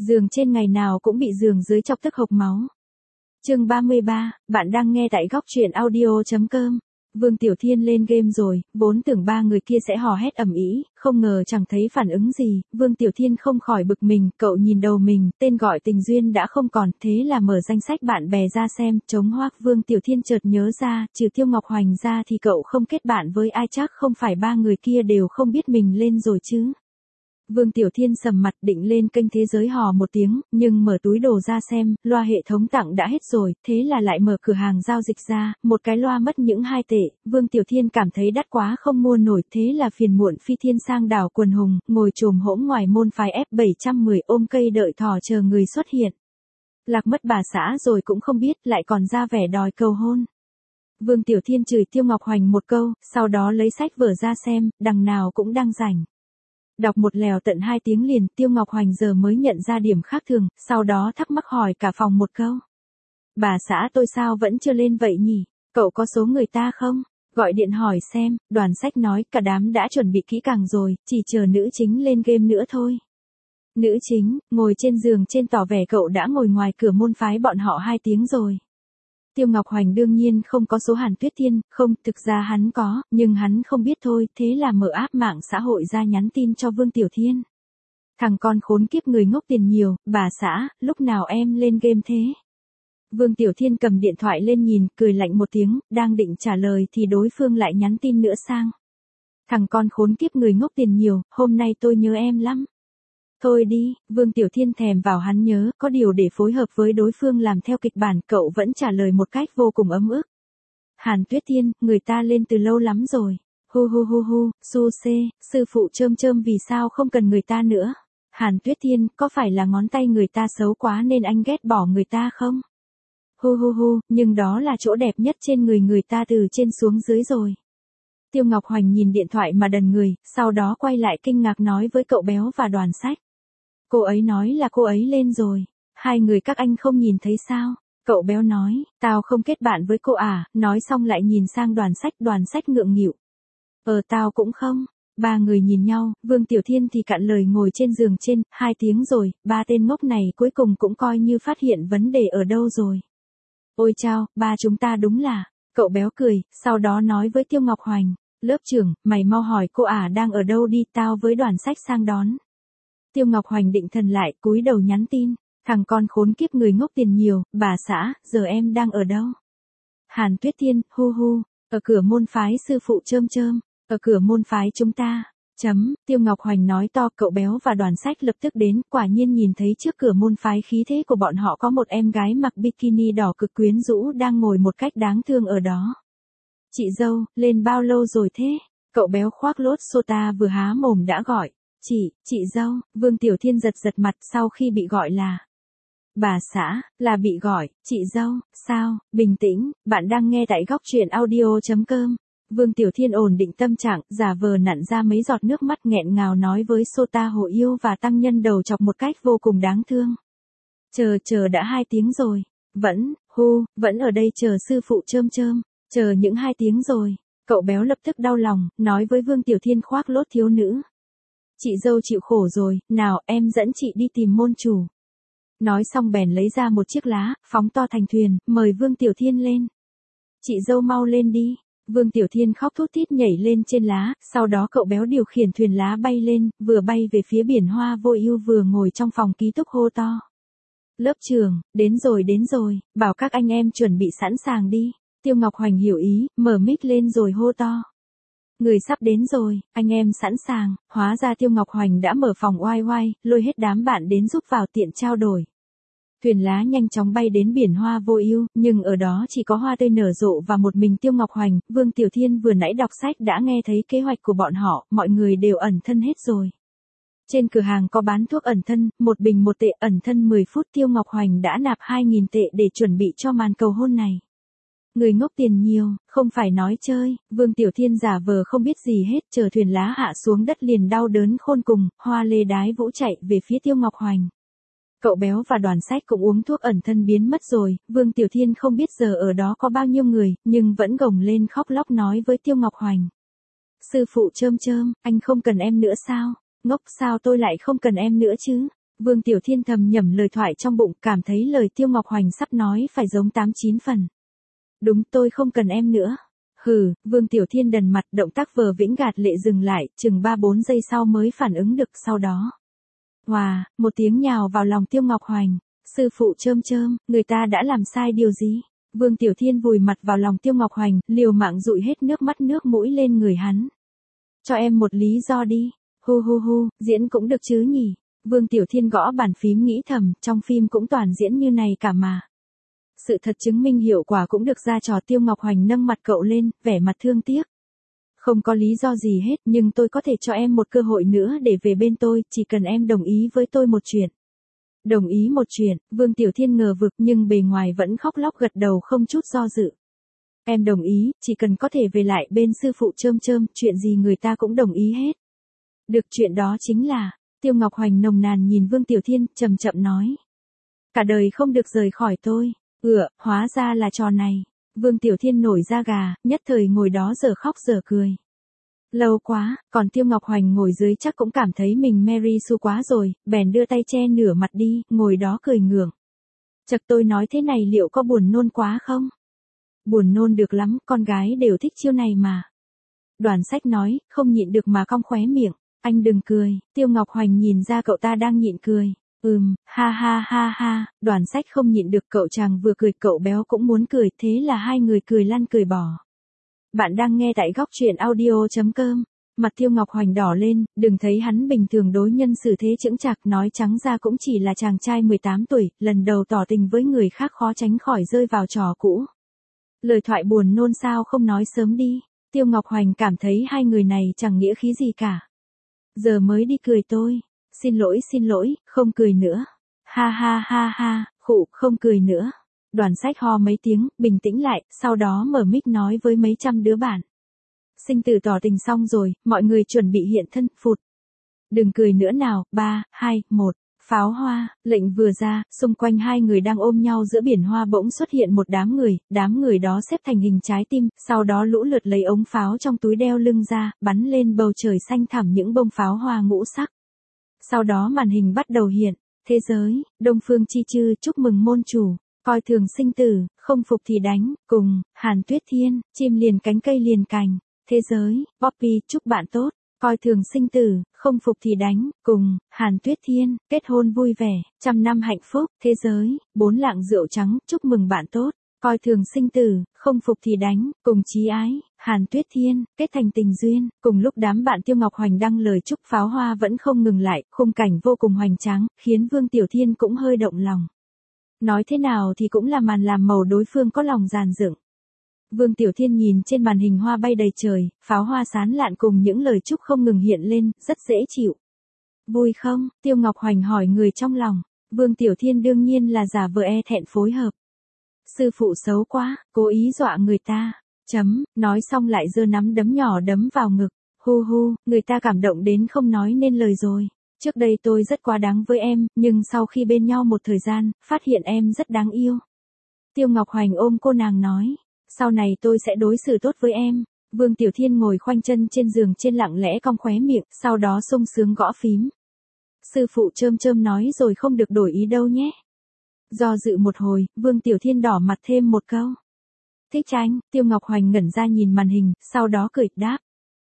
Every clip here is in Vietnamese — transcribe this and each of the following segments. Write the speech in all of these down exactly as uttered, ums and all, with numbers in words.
Giường trên ngày nào cũng bị giường dưới chọc tức hộc máu. Chương ba mươi ba, bạn đang nghe tại góc truyện audio chấm com. Vương Tiểu Thiên lên game rồi, vốn tưởng ba người kia sẽ hò hét ầm ĩ, không ngờ chẳng thấy phản ứng gì, Vương Tiểu Thiên không khỏi bực mình, cậu nhìn đầu mình, tên gọi Tình Duyên đã không còn, thế là mở danh sách bạn bè ra xem, trống hoác. Vương Tiểu Thiên chợt nhớ ra, trừ Tiêu Ngọc Hoành ra thì cậu không kết bạn với ai, chắc không phải ba người kia đều không biết mình lên rồi chứ. Vương Tiểu Thiên sầm mặt định lên kênh Thế Giới hò một tiếng, nhưng mở túi đồ ra xem, loa hệ thống tặng đã hết rồi, thế là lại mở cửa hàng giao dịch ra, một cái loa mất những hai tệ, Vương Tiểu Thiên cảm thấy đắt quá không mua nổi, thế là phiền muộn phi thiên sang đảo quần hùng, ngồi chồm hỗn ngoài môn phái F bảy trăm mười ôm cây đợi thỏ chờ người xuất hiện. Lạc mất bà xã rồi cũng không biết, lại còn ra vẻ đòi cầu hôn. Vương Tiểu Thiên chửi Tiêu Ngọc Hoành một câu, sau đó lấy sách vở ra xem, đằng nào cũng đang rảnh. Đọc một lèo tận hai tiếng liền, Tiêu Ngọc Hoành giờ mới nhận ra điểm khác thường, sau đó thắc mắc hỏi cả phòng một câu. Bà xã tôi sao vẫn chưa lên vậy nhỉ? Cậu có số người ta không? Gọi điện hỏi xem, Đoàn Sách nói cả đám đã chuẩn bị kỹ càng rồi, chỉ chờ nữ chính lên game nữa thôi. Nữ chính, ngồi trên giường trên tỏ vẻ cậu đã ngồi ngoài cửa môn phái bọn họ hai tiếng rồi. Tiêu Ngọc Hoành đương nhiên không có số Hàn Tuyết Thiên, không, thực ra hắn có, nhưng hắn không biết thôi, thế là mở app mạng xã hội ra nhắn tin cho Vương Tiểu Thiên. Thằng con khốn kiếp người ngốc tiền nhiều, bà xã, lúc nào em lên game thế? Vương Tiểu Thiên cầm điện thoại lên nhìn, cười lạnh một tiếng, đang định trả lời thì đối phương lại nhắn tin nữa sang. Thằng con khốn kiếp người ngốc tiền nhiều, hôm nay tôi nhớ em lắm. Thôi đi, Vương Tiểu Thiên thèm vào hắn nhớ, có điều để phối hợp với đối phương làm theo kịch bản, cậu vẫn trả lời một cách vô cùng ấm ức. Hàn Tuyết Thiên, người ta lên từ lâu lắm rồi. Hu hu hu hu, su xê, sư phụ chơm chơm vì sao không cần người ta nữa. Hàn Tuyết Thiên, có phải là ngón tay người ta xấu quá nên anh ghét bỏ người ta không? Hu hu hu, nhưng đó là chỗ đẹp nhất trên người người ta từ trên xuống dưới rồi. Tiêu Ngọc Hoành nhìn điện thoại mà đần người, sau đó quay lại kinh ngạc nói với cậu béo và Đoàn Sách. Cô ấy nói là cô ấy lên rồi. Hai người các anh không nhìn thấy sao? Cậu béo nói, tao không kết bạn với cô à, nói xong lại nhìn sang Đoàn Sách, Đoàn Sách ngượng nghịu. Ờ tao cũng không. Ba người nhìn nhau, Vương Tiểu Thiên thì cạn lời ngồi trên giường trên, hai tiếng rồi, ba tên ngốc này cuối cùng cũng coi như phát hiện vấn đề ở đâu rồi. Ôi chao, ba chúng ta đúng là, cậu béo cười, sau đó nói với Tiêu Ngọc Hoành, lớp trưởng, mày mau hỏi cô ả à đang ở đâu đi, tao với Đoàn Sách sang đón. Tiêu Ngọc Hoành định thần lại, cúi đầu nhắn tin, thằng con khốn kiếp người ngốc tiền nhiều, bà xã, giờ em đang ở đâu? Hàn Tuyết Thiên, hu hu, ở cửa môn phái sư phụ chơm chơm, ở cửa môn phái chúng ta, chấm, Tiêu Ngọc Hoành nói to, cậu béo và Đoàn Sách lập tức đến, quả nhiên nhìn thấy trước cửa môn phái khí thế của bọn họ có một em gái mặc bikini đỏ cực quyến rũ đang ngồi một cách đáng thương ở đó. Chị dâu, lên bao lâu rồi thế? Cậu béo khoác lốt sota vừa há mồm đã gọi. Chị, chị dâu, Vương Tiểu Thiên giật giật mặt sau khi bị gọi là. Bà xã, là bị gọi, chị dâu, sao, bình tĩnh, bạn đang nghe tại góc truyện audio chấm com. Vương Tiểu Thiên ổn định tâm trạng, giả vờ nặn ra mấy giọt nước mắt nghẹn ngào nói với Sota Hồ Yêu và tăng nhân đầu chọc một cách vô cùng đáng thương. Chờ chờ đã hai tiếng rồi, vẫn, hu, vẫn ở đây chờ sư phụ chơm chơm, chờ những hai tiếng rồi. Cậu béo lập tức đau lòng, nói với Vương Tiểu Thiên khoác lốt thiếu nữ. Chị dâu chịu khổ rồi, nào em dẫn chị đi tìm môn chủ. Nói xong bèn lấy ra một chiếc lá, phóng to thành thuyền, mời Vương Tiểu Thiên lên. Chị dâu mau lên đi. Vương Tiểu Thiên khóc thút thít nhảy lên trên lá, sau đó cậu béo điều khiển thuyền lá bay lên, vừa bay về phía biển hoa vô ưu vừa ngồi trong phòng ký túc hô to. Lớp trưởng, đến rồi đến rồi, bảo các anh em chuẩn bị sẵn sàng đi. Tiêu Ngọc Hoành hiểu ý, mở mic lên rồi hô to. Người sắp đến rồi, anh em sẵn sàng, hóa ra Tiêu Ngọc Hoành đã mở phòng oai oai, lôi hết đám bạn đến giúp vào tiện trao đổi. Thuyền lá nhanh chóng bay đến biển hoa vô ưu, nhưng ở đó chỉ có hoa tươi nở rộ và một mình Tiêu Ngọc Hoành. Vương Tiểu Thiên vừa nãy đọc sách đã nghe thấy kế hoạch của bọn họ, mọi người đều ẩn thân hết rồi. Trên cửa hàng có bán thuốc ẩn thân, một bình một tệ, ẩn thân mười phút. Tiêu Ngọc Hoành đã nạp hai nghìn tệ để chuẩn bị cho màn cầu hôn này. Người ngốc tiền nhiều, không phải nói chơi. Vương Tiểu Thiên giả vờ không biết gì hết, chờ thuyền lá hạ xuống đất liền đau đớn khôn cùng, hoa lê đái vũ chạy về phía Tiêu Ngọc Hoành. Cậu béo và Đoàn Sách cũng uống thuốc ẩn thân biến mất rồi, Vương Tiểu Thiên không biết giờ ở đó có bao nhiêu người, nhưng vẫn gồng lên khóc lóc nói với Tiêu Ngọc Hoành. Sư phụ chơm chơm, anh không cần em nữa sao? Ngốc sao tôi lại không cần em nữa chứ? Vương Tiểu Thiên thầm nhẩm lời thoại trong bụng, cảm thấy lời Tiêu Ngọc Hoành sắp nói phải giống tám chín phần. Đúng, tôi không cần em nữa. Hừ, Vương Tiểu Thiên đần mặt, động tác vờ vĩnh gạt lệ dừng lại, chừng ba bốn giây sau mới phản ứng được, sau đó. Hòa, wow, một tiếng nhào vào lòng Tiêu Ngọc Hoành. Sư phụ chơm chơm, người ta đã làm sai điều gì? Vương Tiểu Thiên vùi mặt vào lòng Tiêu Ngọc Hoành, liều mạng dụi hết nước mắt nước mũi lên người hắn. Cho em một lý do đi. Hu hu hu, diễn cũng được chứ nhỉ? Vương Tiểu Thiên gõ bàn phím nghĩ thầm, trong phim cũng toàn diễn như này cả mà. Sự thật chứng minh hiệu quả cũng được ra trò. Tiêu Ngọc Hoành nâng mặt cậu lên, vẻ mặt thương tiếc. Không có lý do gì hết, nhưng tôi có thể cho em một cơ hội nữa để về bên tôi, chỉ cần em đồng ý với tôi một chuyện. Đồng ý một chuyện, Vương Tiểu Thiên ngờ vực nhưng bề ngoài vẫn khóc lóc gật đầu không chút do dự. Em đồng ý, chỉ cần có thể về lại bên sư phụ chơm chơm, chuyện gì người ta cũng đồng ý hết. Được, chuyện đó chính là, Tiêu Ngọc Hoành nồng nàn nhìn Vương Tiểu Thiên, chậm chậm nói. Cả đời không được rời khỏi tôi. Ựa, hóa ra là trò này. Vương Tiểu Thiên nổi da gà, nhất thời ngồi đó giờ khóc giờ cười. Lâu quá, còn Tiêu Ngọc Hoành ngồi dưới chắc cũng cảm thấy mình Mary Sue quá rồi, bèn đưa tay che nửa mặt đi, ngồi đó cười ngượng. Chật, tôi nói thế này liệu có buồn nôn quá không? Buồn nôn được lắm, con gái đều thích chiêu này mà. Đoàn Sách nói, không nhịn được mà cong khóe miệng. Anh đừng cười. Tiêu Ngọc Hoành nhìn ra cậu ta đang nhịn cười. Ừm, ha ha ha ha, Đoàn Sách không nhịn được, cậu chàng vừa cười cậu béo cũng muốn cười, thế là hai người cười lăn cười bỏ. Bạn đang nghe tại góc truyện audio chấm com. Mặt Tiêu Ngọc Hoành đỏ lên, đừng thấy hắn bình thường đối nhân xử thế chững chạc, nói trắng ra cũng chỉ là chàng trai mười tám tuổi, lần đầu tỏ tình với người khác khó tránh khỏi rơi vào trò cũ. Lời thoại buồn nôn sao không nói sớm đi. Tiêu Ngọc Hoành cảm thấy hai người này chẳng nghĩa khí gì cả. Giờ mới đi cười tôi. Xin lỗi xin lỗi, không cười nữa. Ha ha ha ha, khụ, không cười nữa. Đoàn Sách ho mấy tiếng, bình tĩnh lại, sau đó mở mic nói với mấy trăm đứa bạn. Sinh tử tỏ tình xong rồi, mọi người chuẩn bị hiện thân, phụt. Đừng cười nữa nào, ba, hai, một. Pháo hoa, lệnh vừa ra, xung quanh hai người đang ôm nhau giữa biển hoa bỗng xuất hiện một đám người, đám người đó xếp thành hình trái tim, sau đó lũ lượt lấy ống pháo trong túi đeo lưng ra, bắn lên bầu trời xanh thẳm những bông pháo hoa ngũ sắc. Sau đó màn hình bắt đầu hiện, thế giới, Đông Phương Chi Chư chúc mừng môn chủ, coi thường sinh tử, không phục thì đánh, cùng, Hàn Tuyết Thiên, chim liền cánh cây liền cành, thế giới, Poppy chúc bạn tốt. Coi thường sinh tử, không phục thì đánh, cùng, Hàn Tuyết Thiên, kết hôn vui vẻ, trăm năm hạnh phúc, thế giới, bốn lạng rượu trắng, chúc mừng bạn tốt. Coi thường sinh tử, không phục thì đánh, cùng chí ái, Hàn Tuyết Thiên, kết thành tình duyên. Cùng lúc đám bạn Tiêu Ngọc Hoành đăng lời chúc pháo hoa vẫn không ngừng lại, khung cảnh vô cùng hoành tráng, khiến Vương Tiểu Thiên cũng hơi động lòng. Nói thế nào thì cũng là màn làm màu đối phương có lòng dàn dựng. Vương Tiểu Thiên nhìn trên màn hình hoa bay đầy trời, pháo hoa sán lạn cùng những lời chúc không ngừng hiện lên, rất dễ chịu. Vui không? Tiêu Ngọc Hoành hỏi người trong lòng. Vương Tiểu Thiên đương nhiên là giả vờ e thẹn phối hợp. Sư phụ xấu quá, cố ý dọa người ta. Chấm, nói xong lại giơ nắm đấm nhỏ đấm vào ngực. Hu hu, người ta cảm động đến không nói nên lời rồi. Trước đây tôi rất quá đáng với em, nhưng sau khi bên nhau một thời gian, phát hiện em rất đáng yêu. Tiêu Ngọc Hoành ôm cô nàng nói. Sau này tôi sẽ đối xử tốt với em. Vương Tiểu Thiên ngồi khoanh chân trên giường trên lặng lẽ cong khóe miệng, sau đó sung sướng gõ phím. Sư phụ chơm chơm nói rồi không được đổi ý đâu nhé. Do dự một hồi, Vương Tiểu Thiên đỏ mặt thêm một câu. Thích anh, Tiêu Ngọc Hoành ngẩn ra nhìn màn hình, sau đó cười đáp.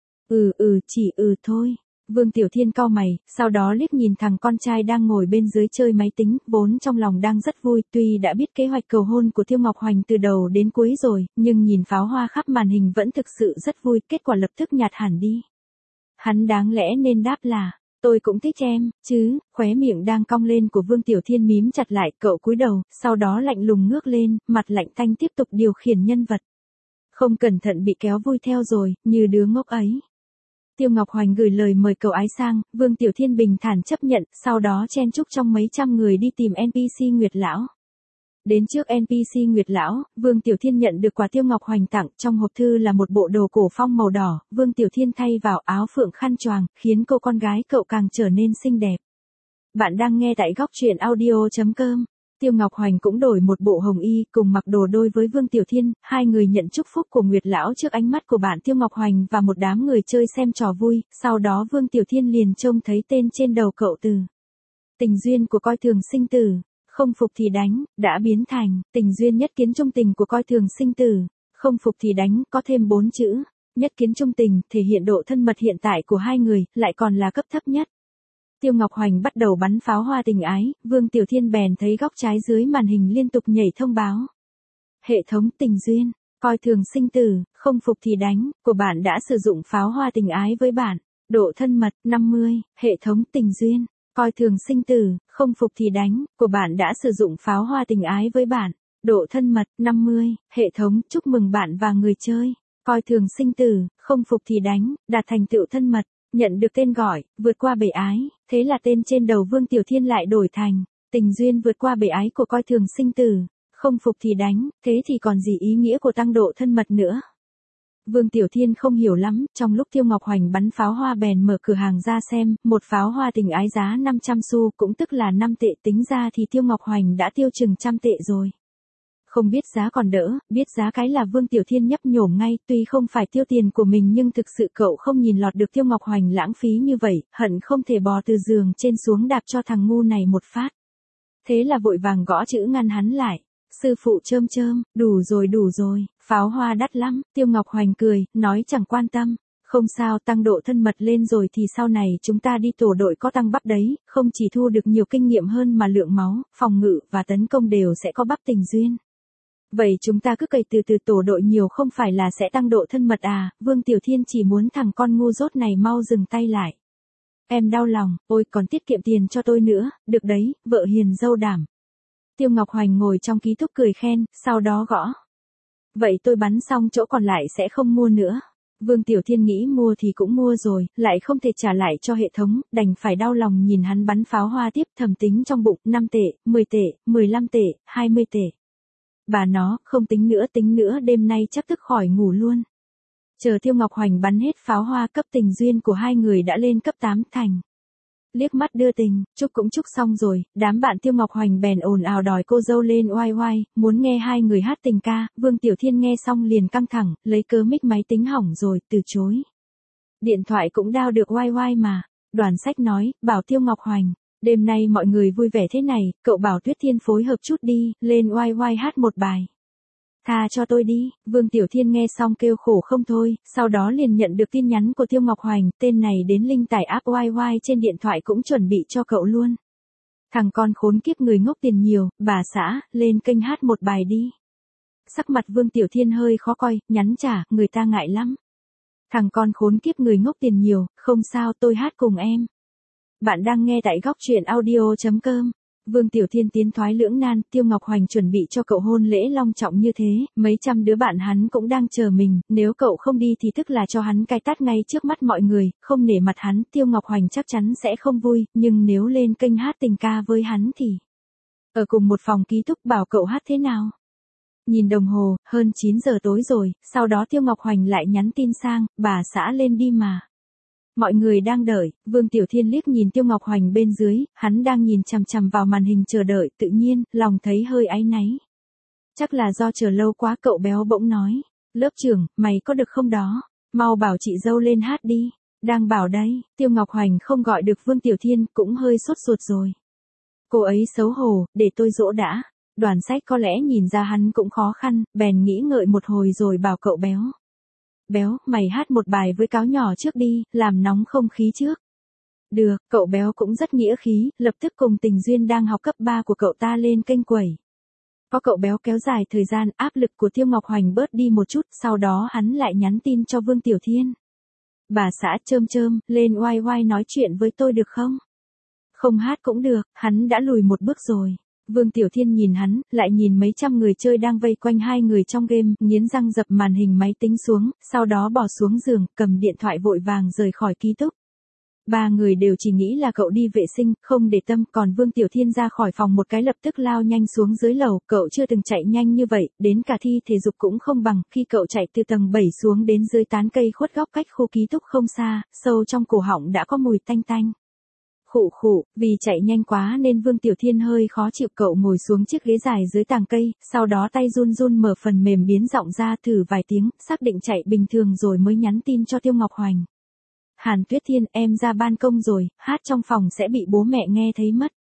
Ừ ừ, chỉ ừ thôi. Vương Tiểu Thiên cau mày, sau đó liếc nhìn thằng con trai đang ngồi bên dưới chơi máy tính, vốn trong lòng đang rất vui, tuy đã biết kế hoạch cầu hôn của Tiêu Ngọc Hoành từ đầu đến cuối rồi, nhưng nhìn pháo hoa khắp màn hình vẫn thực sự rất vui, kết quả lập tức nhạt hẳn đi. Hắn đáng lẽ nên đáp là, tôi cũng thích em, chứ, khóe miệng đang cong lên của Vương Tiểu Thiên mím chặt lại, cậu cúi đầu, sau đó lạnh lùng ngước lên, mặt lạnh tanh tiếp tục điều khiển nhân vật. Không cẩn thận bị kéo vui theo rồi, như đứa ngốc ấy. Tiêu Ngọc Hoành gửi lời mời cậu ái sang, Vương Tiểu Thiên bình thản chấp nhận, sau đó chen chúc trong mấy trăm người đi tìm en pê xê Nguyệt Lão. Đến trước en pê xê Nguyệt Lão, Vương Tiểu Thiên nhận được quà Tiêu Ngọc Hoành tặng, trong hộp thư là một bộ đồ cổ phong màu đỏ, Vương Tiểu Thiên thay vào áo phượng khăn choàng, khiến cô con gái cậu càng trở nên xinh đẹp. Bạn đang nghe tại góc truyện audio chấm com. Tiêu Ngọc Hoành cũng đổi một bộ hồng y, cùng mặc đồ đôi với Vương Tiểu Thiên, hai người nhận chúc phúc của Nguyệt Lão trước ánh mắt của bạn Tiêu Ngọc Hoành và một đám người chơi xem trò vui, sau đó Vương Tiểu Thiên liền trông thấy tên trên đầu cậu từ. Tình duyên của coi thường sinh tử, không phục thì đánh, đã biến thành tình duyên nhất kiến trung tình của coi thường sinh tử, không phục thì đánh, có thêm bốn chữ. Nhất kiến trung tình, thể hiện độ thân mật hiện tại của hai người, lại còn là cấp thấp nhất. Tiêu Ngọc Hoành bắt đầu bắn pháo hoa tình ái, Vương Tiểu Thiên bèn thấy góc trái dưới màn hình liên tục nhảy thông báo. Hệ thống tình duyên, coi thường sinh tử, không phục thì đánh, của bạn đã sử dụng pháo hoa tình ái với bạn. Độ thân mật, năm mươi, hệ thống tình duyên, coi thường sinh tử, không phục thì đánh, của bạn đã sử dụng pháo hoa tình ái với bạn. Độ thân mật, năm mươi, hệ thống, chúc mừng bạn và người chơi. Coi thường sinh tử, không phục thì đánh, đạt thành tựu thân mật, nhận được tên gọi, vượt qua bể ái, thế là tên trên đầu Vương Tiểu Thiên lại đổi thành, tình duyên vượt qua bể ái của coi thường sinh tử, không phục thì đánh, thế thì còn gì ý nghĩa của tăng độ thân mật nữa. Vương Tiểu Thiên không hiểu lắm, trong lúc Tiêu Ngọc Hoành bắn pháo hoa bèn mở cửa hàng ra xem, một pháo hoa tình ái giá năm trăm xu cũng tức là năm tệ, tính ra thì Tiêu Ngọc Hoành đã tiêu chừng trăm tệ rồi. Không biết giá còn đỡ, biết giá cái là Vương Tiểu Thiên nhấp nhổm ngay, tuy không phải tiêu tiền của mình nhưng thực sự cậu không nhìn lọt được Tiêu Ngọc Hoành lãng phí như vậy, hận không thể bò từ giường trên xuống đạp cho thằng ngu này một phát. Thế là vội vàng gõ chữ ngăn hắn lại. Sư phụ chơm chơm, đủ rồi đủ rồi, pháo hoa đắt lắm, Tiêu Ngọc Hoành cười, nói chẳng quan tâm. Không sao, tăng độ thân mật lên rồi thì sau này chúng ta đi tổ đội có tăng bắp đấy, không chỉ thu được nhiều kinh nghiệm hơn mà lượng máu, phòng ngự và tấn công đều sẽ có bắp tình duyên. Vậy chúng ta cứ cày từ từ tổ đội nhiều không phải là sẽ tăng độ thân mật à, Vương Tiểu Thiên chỉ muốn thằng con ngu dốt này mau dừng tay lại. Em đau lòng, ôi còn tiết kiệm tiền cho tôi nữa, được đấy, vợ hiền dâu đảm. Tiêu Ngọc Hoành ngồi trong ký túc cười khen, sau đó gõ. Vậy tôi bắn xong chỗ còn lại sẽ không mua nữa. Vương Tiểu Thiên nghĩ mua thì cũng mua rồi, lại không thể trả lại cho hệ thống, đành phải đau lòng nhìn hắn bắn pháo hoa tiếp, thầm tính trong bụng, năm tệ, mười tệ, mười lăm tệ, hai mươi tệ. Bà nó, không tính nữa tính nữa đêm nay chắc tức khỏi ngủ luôn. Chờ Tiêu Ngọc Hoành bắn hết pháo hoa cấp tình duyên của hai người đã lên cấp tám thành. Liếc mắt đưa tình, chúc cũng chúc xong rồi, đám bạn Tiêu Ngọc Hoành bèn ồn ào đòi cô dâu lên oai oai, muốn nghe hai người hát tình ca, Vương Tiểu Thiên nghe xong liền căng thẳng, lấy cớ mic máy tính hỏng rồi, từ chối. Điện thoại cũng đao được oai oai mà, Đoàn Sách nói, bảo Tiêu Ngọc Hoành, đêm nay mọi người vui vẻ thế này, cậu bảo Tuyết Thiên phối hợp chút đi, lên oai oai hát một bài. Tha cho tôi đi, Vương Tiểu Thiên nghe xong kêu khổ không thôi, sau đó liền nhận được tin nhắn của Tiêu Ngọc Hoành, tên này đến link tải app oai oai trên điện thoại cũng chuẩn bị cho cậu luôn. Thằng con khốn kiếp người ngốc tiền nhiều, bà xã, lên kênh hát một bài đi. Sắc mặt Vương Tiểu Thiên hơi khó coi, nhắn trả, người ta ngại lắm. Thằng con khốn kiếp người ngốc tiền nhiều, không sao tôi hát cùng em. Bạn đang nghe tại góc truyện audio chấm com. Vương Tiểu Thiên tiến thoái lưỡng nan, Tiêu Ngọc Hoành chuẩn bị cho cậu hôn lễ long trọng như thế, mấy trăm đứa bạn hắn cũng đang chờ mình, nếu cậu không đi thì tức là cho hắn cái tát ngay trước mắt mọi người, không nể mặt hắn, Tiêu Ngọc Hoành chắc chắn sẽ không vui, nhưng nếu lên kênh hát tình ca với hắn thì... Ở cùng một phòng ký túc bảo cậu hát thế nào? Nhìn đồng hồ, hơn chín giờ tối rồi, sau đó Tiêu Ngọc Hoành lại nhắn tin sang, bà xã lên đi mà. Mọi người đang đợi, Vương Tiểu Thiên liếc nhìn Tiêu Ngọc Hoành bên dưới, hắn đang nhìn chằm chằm vào màn hình chờ đợi, tự nhiên, lòng thấy hơi áy náy. Chắc là do chờ lâu quá, cậu béo bỗng nói, lớp trưởng, mày có được không đó, mau bảo chị dâu lên hát đi, đang bảo đấy, Tiêu Ngọc Hoành không gọi được Vương Tiểu Thiên, cũng hơi sốt ruột rồi. Cô ấy xấu hổ, để tôi dỗ đã. Đoàn Sách có lẽ nhìn ra hắn cũng khó khăn, bèn nghĩ ngợi một hồi rồi bảo cậu béo. Béo, mày hát một bài với cáo nhỏ trước đi, làm nóng không khí trước. Được, cậu béo cũng rất nghĩa khí, lập tức cùng Tình Duyên đang học cấp ba của cậu ta lên kênh quẩy. Có cậu béo kéo dài thời gian, áp lực của Tiêu Ngọc Hoành bớt đi một chút, sau đó hắn lại nhắn tin cho Vương Tiểu Thiên. Bà xã chơm chơm, lên oai oai nói chuyện với tôi được không? Không hát cũng được, hắn đã lùi một bước rồi. Vương Tiểu Thiên nhìn hắn, lại nhìn mấy trăm người chơi đang vây quanh hai người trong game, nghiến răng dập màn hình máy tính xuống, sau đó bỏ xuống giường, cầm điện thoại vội vàng rời khỏi ký túc. Ba người đều chỉ nghĩ là cậu đi vệ sinh, không để tâm, còn Vương Tiểu Thiên ra khỏi phòng một cái lập tức lao nhanh xuống dưới lầu, cậu chưa từng chạy nhanh như vậy, đến cả thi thể dục cũng không bằng, khi cậu chạy từ tầng bảy xuống đến dưới tán cây khuất góc cách khu ký túc không xa, sâu trong cổ họng đã có mùi tanh tanh. Khụ khụ, vì chạy nhanh quá nên Vương Tiểu Thiên hơi khó chịu, cậu ngồi xuống chiếc ghế dài dưới tàng cây, sau đó tay run run mở phần mềm biến giọng ra thử vài tiếng, xác định chạy bình thường rồi mới nhắn tin cho Tiêu Ngọc Hoành. Hàn Tuyết Thiên, em ra ban công rồi, hát trong phòng sẽ bị bố mẹ nghe thấy mất.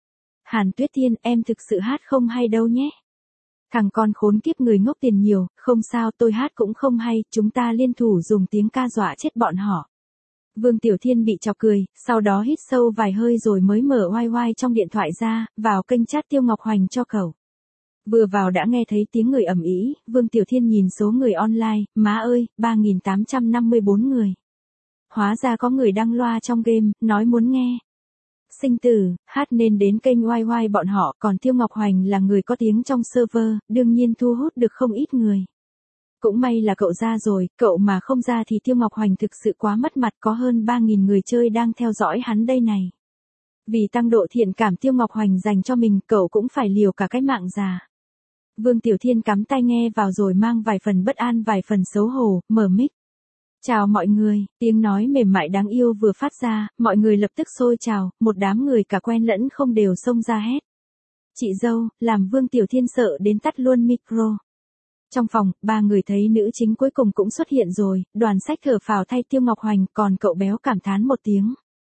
Hàn Tuyết Thiên, em thực sự hát không hay đâu nhé. Thằng con khốn kiếp người ngốc tiền nhiều, không sao tôi hát cũng không hay, chúng ta liên thủ dùng tiếng ca dọa chết bọn họ. Vương Tiểu Thiên bị chọc cười, sau đó hít sâu vài hơi rồi mới mở oai oai trong điện thoại ra, vào kênh chat Tiêu Ngọc Hoành cho cậu. Vừa vào đã nghe thấy tiếng người ầm ĩ, Vương Tiểu Thiên nhìn số người online, má ơi, ba nghìn tám trăm năm mươi bốn người. Hóa ra có người đăng loa trong game, nói muốn nghe. Sinh tử, hát nên đến kênh oai oai bọn họ, còn Tiêu Ngọc Hoành là người có tiếng trong server, đương nhiên thu hút được không ít người. Cũng may là cậu ra rồi, cậu mà không ra thì Tiêu Ngọc Hoành thực sự quá mất mặt, có hơn ba nghìn người chơi đang theo dõi hắn đây này. Vì tăng độ thiện cảm Tiêu Ngọc Hoành dành cho mình, cậu cũng phải liều cả cái mạng già. Vương Tiểu Thiên cắm tai nghe vào rồi mang vài phần bất an vài phần xấu hổ, mở mic. Chào mọi người, tiếng nói mềm mại đáng yêu vừa phát ra, mọi người lập tức xôi chào, một đám người cả quen lẫn không đều xông ra hét. Chị dâu, làm Vương Tiểu Thiên sợ đến tắt luôn micro. Trong phòng, ba người thấy nữ chính cuối cùng cũng xuất hiện rồi, đoàn sách thở phào thay Tiêu Ngọc Hoành, còn cậu béo cảm thán một tiếng.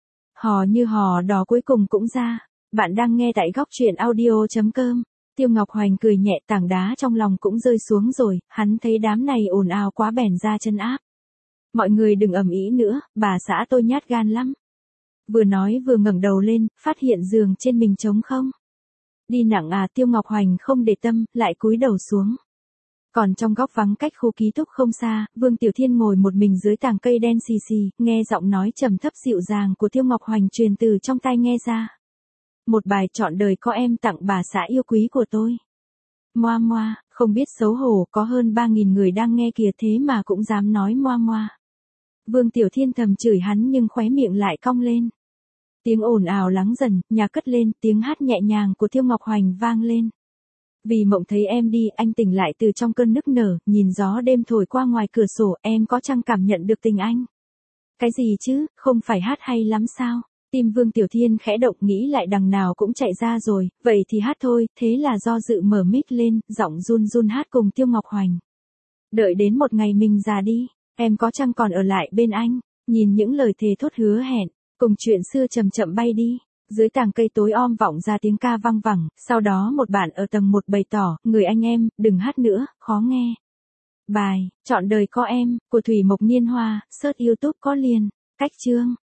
Hò như hò đỏ cuối cùng cũng ra. Bạn đang nghe tại góc truyện audio.com. Tiêu Ngọc Hoành cười nhẹ, tảng đá trong lòng cũng rơi xuống rồi, hắn thấy đám này ồn ào quá bèn ra chân áp. Mọi người đừng ầm ĩ nữa, bà xã tôi nhát gan lắm. Vừa nói vừa ngẩng đầu lên, phát hiện giường trên mình trống không. Đi nặng à, Tiêu Ngọc Hoành không để tâm, lại cúi đầu xuống. Còn trong góc vắng cách khu ký túc không xa, Vương Tiểu Thiên ngồi một mình dưới tàng cây đen xì xì, nghe giọng nói trầm thấp dịu dàng của Tiêu Ngọc Hoành truyền từ trong tai nghe ra. Một bài trọn đời có em tặng bà xã yêu quý của tôi. Moa moa, không biết xấu hổ, có hơn ba nghìn người đang nghe kìa thế mà cũng dám nói moa moa. Vương Tiểu Thiên thầm chửi hắn nhưng khóe miệng lại cong lên. Tiếng ồn ào lắng dần, nhà cất lên, tiếng hát nhẹ nhàng của Tiêu Ngọc Hoành vang lên. Vì mộng thấy em đi, anh tỉnh lại từ trong cơn nức nở, nhìn gió đêm thổi qua ngoài cửa sổ, em có chăng cảm nhận được tình anh? Cái gì chứ, không phải hát hay lắm sao? Tim Vương Tiểu Thiên khẽ động, nghĩ lại đằng nào cũng chạy ra rồi, vậy thì hát thôi, thế là do dự mở mic lên, giọng run run hát cùng Tiêu Ngọc Hoành. Đợi đến một ngày mình già đi, em có chăng còn ở lại bên anh? Nhìn những lời thề thốt hứa hẹn, cùng chuyện xưa chậm chậm bay đi. Dưới tàng cây tối om vọng ra tiếng ca văng vẳng, sau đó một bạn ở tầng một bày tỏ, người anh em, đừng hát nữa, khó nghe. Bài, trọn đời có em, của Thủy Mộc Niên Hoa, search YouTube có liền, cách chương.